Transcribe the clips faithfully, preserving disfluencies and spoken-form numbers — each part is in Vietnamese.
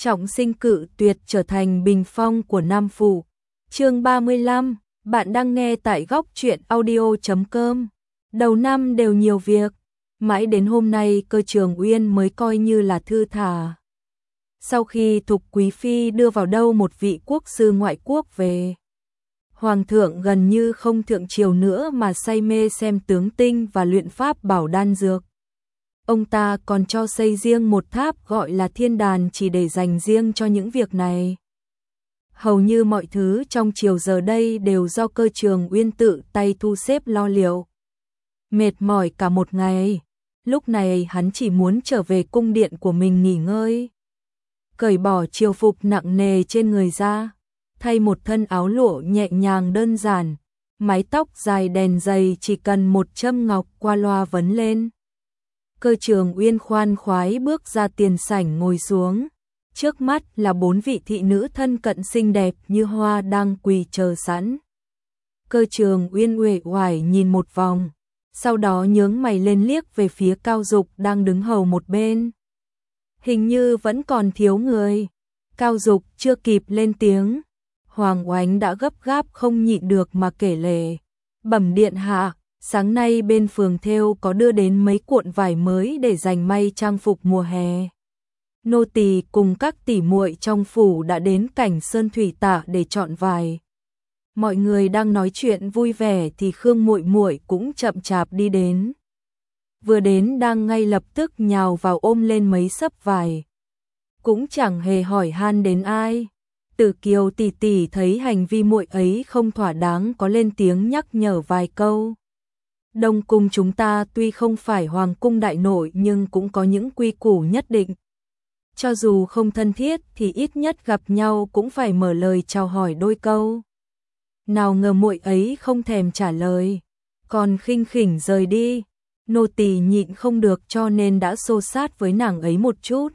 trọng sinh cự tuyệt trở thành bình phong của Nam Phủ. Chương ba mươi lăm, bạn đang nghe tại góc truyện audio chấm com. Đầu năm đều nhiều việc, mãi đến hôm nay Cơ Trường Uyên mới coi như là thư thả. Sau khi Thục Quý Phi đưa vào đâu một vị quốc sư ngoại quốc về, Hoàng thượng gần như không thượng triều nữa mà say mê xem tướng tinh và luyện pháp bảo đan dược. Ông ta còn cho xây riêng một tháp gọi là thiên đàn chỉ để dành riêng cho những việc này. Hầu như mọi thứ trong triều giờ đây đều do Cơ Trường Uyên tự tay thu xếp lo liệu. Mệt mỏi cả một ngày, lúc này hắn chỉ muốn trở về cung điện của mình nghỉ ngơi. Cởi bỏ triều phục nặng nề trên người ra, thay một thân áo lụa nhẹ nhàng đơn giản, mái tóc dài đèn dày chỉ cần một châm ngọc qua loa vấn lên. Cơ Trường Uyên khoan khoái bước ra tiền sảnh ngồi xuống, trước mắt là bốn vị thị nữ thân cận xinh đẹp như hoa đang quỳ chờ sẵn. Cơ Trường Uyên uể oải nhìn một vòng, sau đó nhướng mày lên liếc về phía Cao Dục đang đứng hầu một bên. Hình như vẫn còn thiếu người. Cao Dục chưa kịp lên tiếng, Hoàng Oánh đã gấp gáp không nhịn được mà kể lể. Bẩm điện hạ, sáng nay bên phường thêu có đưa đến mấy cuộn vải mới để dành may trang phục mùa hè. Nô tỳ cùng các tỷ muội trong phủ đã đến cảnh Sơn Thủy Tạ để chọn vải. Mọi người đang nói chuyện vui vẻ thì Khương muội muội cũng chậm chạp đi đến. Vừa đến đang ngay lập tức nhào vào ôm lên mấy xấp vải. Cũng chẳng hề hỏi han đến ai. Tử Kiều tỷ tỷ thấy hành vi muội ấy không thỏa đáng có lên tiếng nhắc nhở vài câu. Đông cung chúng ta tuy không phải hoàng cung đại nội nhưng cũng có những quy củ nhất định. Cho dù không thân thiết thì ít nhất gặp nhau cũng phải mở lời chào hỏi đôi câu. Nào ngờ muội ấy không thèm trả lời, còn khinh khỉnh rời đi. Nô tỳ nhịn không được cho nên đã xô sát với nàng ấy một chút.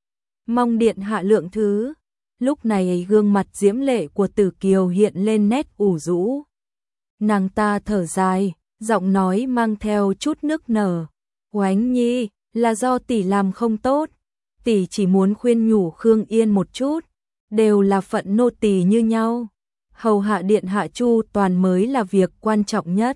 Mong điện hạ lượng thứ. Lúc này gương mặt diễm lệ của Tử Kiều hiện lên nét ủ rũ. Nàng ta thở dài, giọng nói mang theo chút nức nở. Oánh nhi, là do tỷ làm không tốt. Tỷ chỉ muốn khuyên nhủ Khương Yên một chút. Đều là phận nô tỳ như nhau. Hầu hạ điện hạ chu toàn mới là việc quan trọng nhất.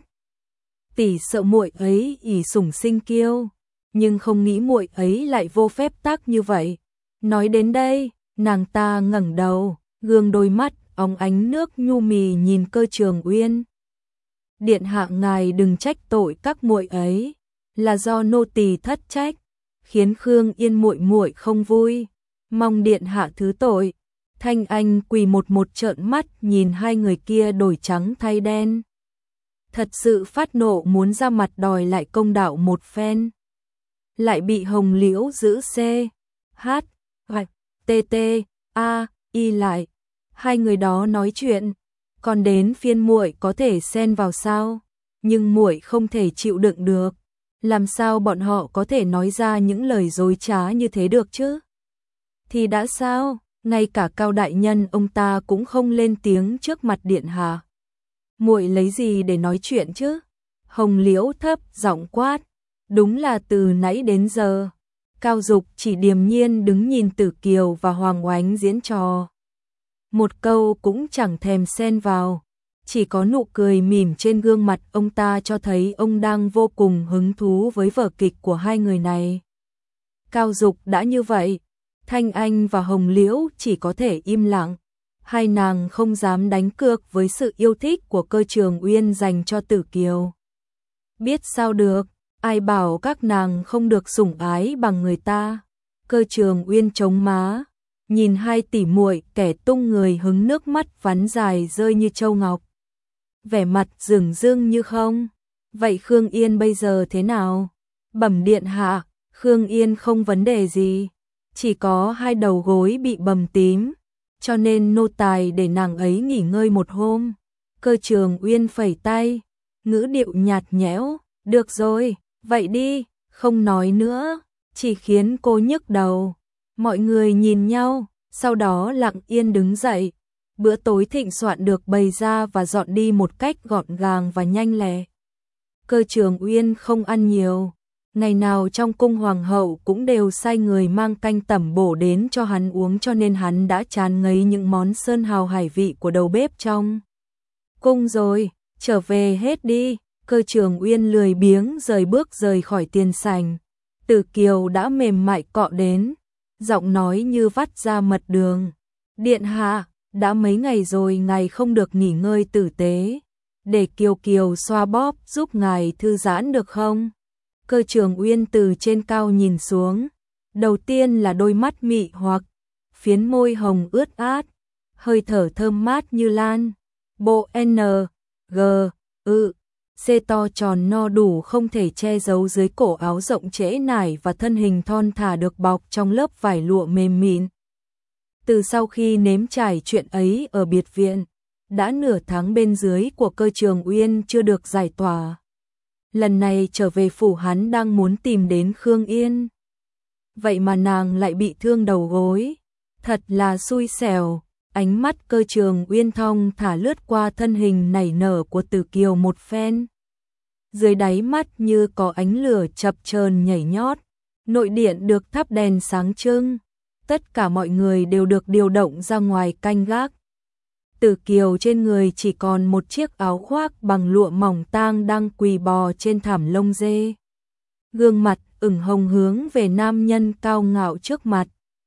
Tỷ sợ muội ấy ỷ sủng sinh kiêu, nhưng không nghĩ muội ấy lại vô phép tắc như vậy. Nói đến đây, nàng ta ngẩng đầu, gương đôi mắt óng ánh nước nhu mì nhìn Cơ Trường Uyên. Điện hạ ngài đừng trách tội các muội ấy, là do nô tỳ thất trách, khiến Khương Yên muội muội không vui, mong điện hạ thứ tội. Thanh Anh quỳ một một trợn mắt nhìn hai người kia đổi trắng thay đen. Thật sự phát nộ muốn ra mặt đòi lại công đạo một phen. Lại bị Hồng Liễu giữ C, H, T, T, A, Y lại. Hai người đó nói chuyện, còn đến phiên muội có thể xen vào sao? Nhưng muội không thể chịu đựng được. Làm sao bọn họ có thể nói ra những lời dối trá như thế được chứ? Thì đã sao? Ngay cả Cao đại nhân ông ta cũng không lên tiếng trước mặt điện hạ. Muội lấy gì để nói chuyện chứ? Hồng Liễu thấp giọng quát. Đúng là từ nãy đến giờ, Cao Dục chỉ điềm nhiên đứng nhìn Tử Kiều và Hoàng Oánh diễn trò. Một câu cũng chẳng thèm xen vào, chỉ có nụ cười mỉm trên gương mặt ông ta cho thấy ông đang vô cùng hứng thú với vở kịch của hai người này. Cao Dục đã như vậy, Thanh Anh và Hồng Liễu chỉ có thể im lặng. Hai nàng không dám đánh cược với sự yêu thích của Cơ Trường Uyên dành cho Tử Kiều. Biết sao được, ai bảo các nàng không được sủng ái bằng người ta. Cơ Trường Uyên chống má, nhìn hai tỷ muội kẻ tung người hứng nước mắt vắn dài rơi như châu ngọc. Vẻ mặt dửng dưng như không. Vậy Khương Yên bây giờ thế nào? Bẩm điện hạ, Khương Yên không vấn đề gì. Chỉ có hai đầu gối bị bầm tím, cho nên nô tài để nàng ấy nghỉ ngơi một hôm. Cơ Trường Uyên phẩy tay, ngữ điệu nhạt nhẽo. Được rồi, vậy đi, không nói nữa, chỉ khiến cô nhức đầu. Mọi người nhìn nhau, sau đó lặng yên đứng dậy. Bữa tối thịnh soạn được bày ra và dọn đi một cách gọn gàng và nhanh lẹ. Cơ Trường Uyên không ăn nhiều, Ngày nào trong cung hoàng hậu cũng đều sai người mang canh tẩm bổ đến cho hắn uống, cho nên hắn đã chán ngấy những món sơn hào hải vị của đầu bếp trong cung rồi. Trở về hết đi. Cơ Trường Uyên lười biếng rời bước rời khỏi tiền sảnh. Tử Kiều đã mềm mại cọ đến, giọng nói như vắt ra mật đường. Điện hạ, đã mấy ngày rồi ngài không được nghỉ ngơi tử tế, để Kiều Kiều xoa bóp giúp ngài thư giãn được không? Cơ Trường Uyên từ trên cao nhìn xuống, đầu tiên là đôi mắt mị hoặc, phiến môi hồng ướt át, hơi thở thơm mát như lan. Bộ N, G, ư, C to tròn no đủ không thể che giấu dưới cổ áo rộng trễ nải và thân hình thon thả được bọc trong lớp vải lụa mềm mịn. Từ sau khi nếm trải chuyện ấy ở biệt viện, đã nửa tháng bên dưới của Cơ Trường Uyên chưa được giải tỏa. Lần này trở về phủ hắn đang muốn tìm đến Khương Yên. Vậy mà nàng lại bị thương đầu gối. Thật là xui xẻo. Ánh mắt Cơ Trường Uyên thong thả lướt qua thân hình nảy nở của Tử Kiều một phen. Dưới đáy mắt như có ánh lửa chập chờn nhảy nhót. Nội điện được thắp đèn sáng trưng. Tất cả mọi người đều được điều động ra ngoài canh gác. Tử Kiều trên người chỉ còn một chiếc áo khoác bằng lụa mỏng tang đang quỳ bò trên thảm lông dê. Gương mặt ửng hồng hướng về nam nhân cao ngạo trước mặt.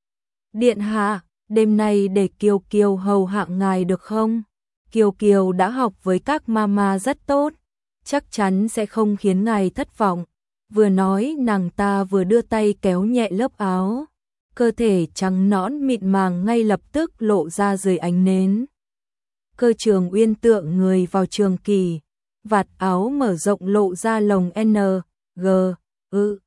Điện hạ, đêm nay để Kiều Kiều hầu hạ ngài được không? Kiều Kiều đã học với các mama rất tốt, chắc chắn sẽ không khiến ngài thất vọng. Vừa nói nàng ta vừa đưa tay kéo nhẹ lớp áo. Cơ thể trắng nõn mịn màng ngay lập tức lộ ra dưới ánh nến. Cơ Trường Uyên tựa người vào trường kỳ, vạt áo mở rộng lộ ra lồng N, G, ư,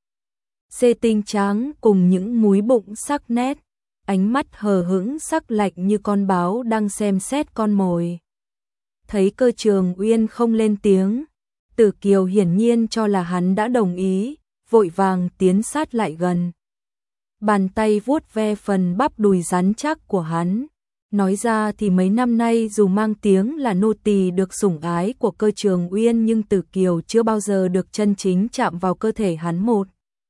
C tinh trắng cùng những múi bụng sắc nét, ánh mắt hờ hững sắc lạnh như con báo đang xem xét con mồi. Thấy Cơ Trường Uyên không lên tiếng, Tử Kiều hiển nhiên cho là hắn đã đồng ý, vội vàng tiến sát lại gần. Bàn tay vuốt ve phần bắp đùi rắn chắc của hắn. Nói ra thì mấy năm nay dù mang tiếng là nô tỳ được sủng ái của Cơ Trường Uyên, nhưng Tử Kiều chưa bao giờ được chân chính chạm vào cơ thể hắn một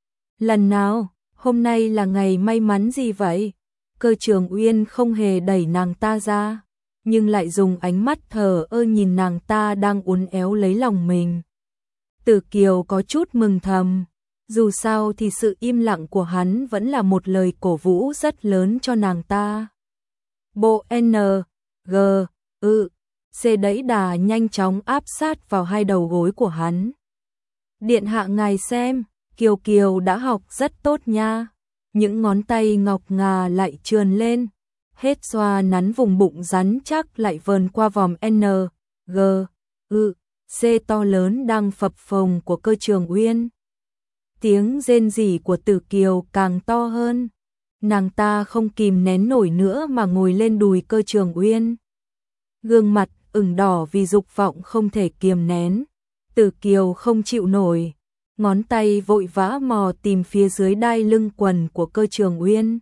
lần nào. Hôm nay là ngày may mắn gì vậy? Cơ Trường Uyên không hề đẩy nàng ta ra, nhưng lại dùng ánh mắt thờ ơ nhìn nàng ta đang uốn éo lấy lòng mình. Tử Kiều có chút mừng thầm. Dù sao thì sự im lặng của hắn vẫn là một lời cổ vũ rất lớn cho nàng ta. Bộ N, G, ư, C đẩy đà nhanh chóng áp sát vào hai đầu gối của hắn. Điện hạ ngài xem, Kiều Kiều đã học rất tốt nha. Những ngón tay ngọc ngà lại trườn lên, hết xoa nắn vùng bụng rắn chắc lại vờn qua vòng N, G, ư, C to lớn đang phập phồng của Cơ Trường Uyên. Tiếng rên rỉ của Tử Kiều càng to hơn. Nàng ta không kìm nén nổi nữa mà ngồi lên đùi Cơ Trường Uyên. Gương mặt ửng đỏ vì dục vọng không thể kiềm nén. Tử Kiều không chịu nổi, ngón tay vội vã mò tìm phía dưới đai lưng quần của Cơ Trường Uyên.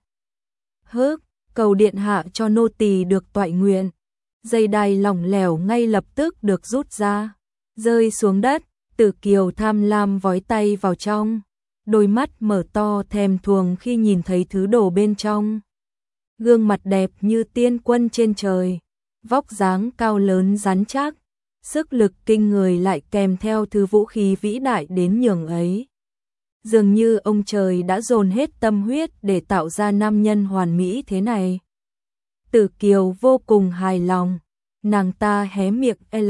Hớt, cầu điện hạ cho nô tỳ được toại nguyện. Dây đai lỏng lẻo ngay lập tức được rút ra, rơi xuống đất. Tử Kiều tham lam vói tay vào trong, đôi mắt mở to thèm thuồng khi nhìn thấy thứ đồ bên trong. Gương mặt đẹp như tiên quân trên trời, vóc dáng cao lớn rắn chắc, sức lực kinh người lại kèm theo thứ vũ khí vĩ đại đến nhường ấy. Dường như ông trời đã dồn hết tâm huyết để tạo ra nam nhân hoàn mỹ thế này. Tử Kiều vô cùng hài lòng, nàng ta hé miệng L,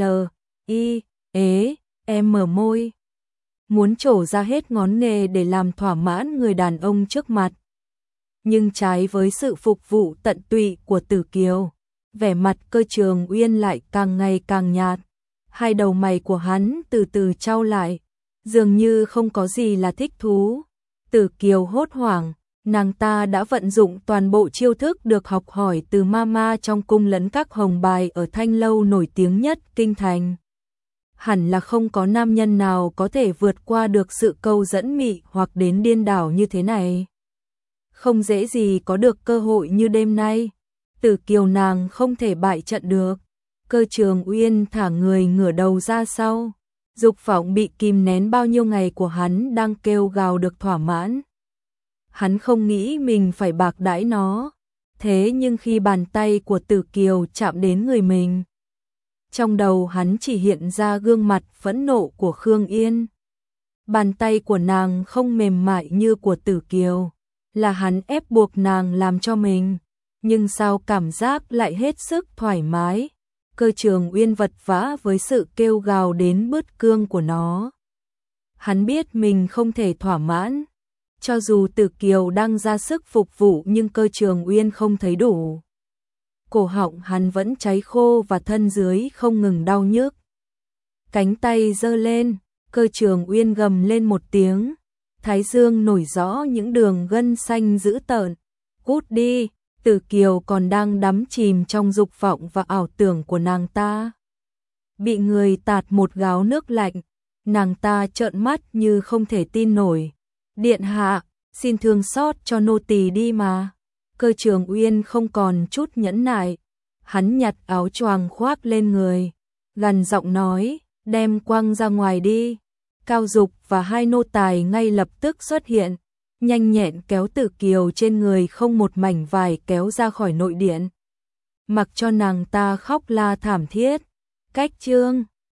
I, ế, em mở môi. Muốn trổ ra hết ngón nghề để làm thỏa mãn người đàn ông trước mặt. Nhưng trái với sự phục vụ tận tụy của Tử Kiều, vẻ mặt Cơ Trường Uyên lại càng ngày càng nhạt. Hai đầu mày của hắn từ từ chau lại, dường như không có gì là thích thú. Tử Kiều hốt hoảng, nàng ta đã vận dụng toàn bộ chiêu thức được học hỏi từ mama trong cung lẫn các hồng bài ở Thanh Lâu nổi tiếng nhất kinh thành. Hẳn là không có nam nhân nào có thể vượt qua được sự câu dẫn mị hoặc đến điên đảo như thế này. Không dễ gì có được cơ hội như đêm nay. Tử Kiều nàng không thể bại trận được. Cơ Trường Uyên thả người ngửa đầu ra sau, Dục vọng bị kìm nén bao nhiêu ngày của hắn đang kêu gào được thỏa mãn. Hắn không nghĩ mình phải bạc đãi nó, thế nhưng khi bàn tay của Tử Kiều chạm đến người mình, trong đầu hắn chỉ hiện ra gương mặt phẫn nộ của Khương Yên. Bàn tay của nàng không mềm mại như của Tử Kiều, là hắn ép buộc nàng làm cho mình, nhưng sao cảm giác lại hết sức thoải mái. Cơ Trường Uyên vật vã với sự kêu gào đến bứt cương của nó. Hắn biết mình không thể thỏa mãn, cho dù Tử Kiều đang ra sức phục vụ nhưng Cơ Trường Uyên không thấy đủ. Cổ họng hắn vẫn cháy khô và thân dưới không ngừng đau nhức. Cánh tay giơ lên, Cơ Trường Uyên gầm lên một tiếng, thái dương nổi rõ những đường gân xanh dữ tợn. Cút đi! Tử Kiều còn đang đắm chìm trong dục vọng và ảo tưởng của nàng ta. Bị người tạt một gáo nước lạnh, nàng ta trợn mắt như không thể tin nổi. Điện hạ, xin thương xót cho nô tỳ đi mà. Cơ Trường Uyên không còn chút nhẫn nại. Hắn nhặt áo choàng khoác lên người, gằn giọng nói, đem quăng ra ngoài đi. Cao Dục và hai nô tài ngay lập tức xuất hiện, nhanh nhẹn kéo Tử Kiều trên người không một mảnh vải kéo ra khỏi nội điện. Mặc cho nàng ta khóc la thảm thiết. Cách chương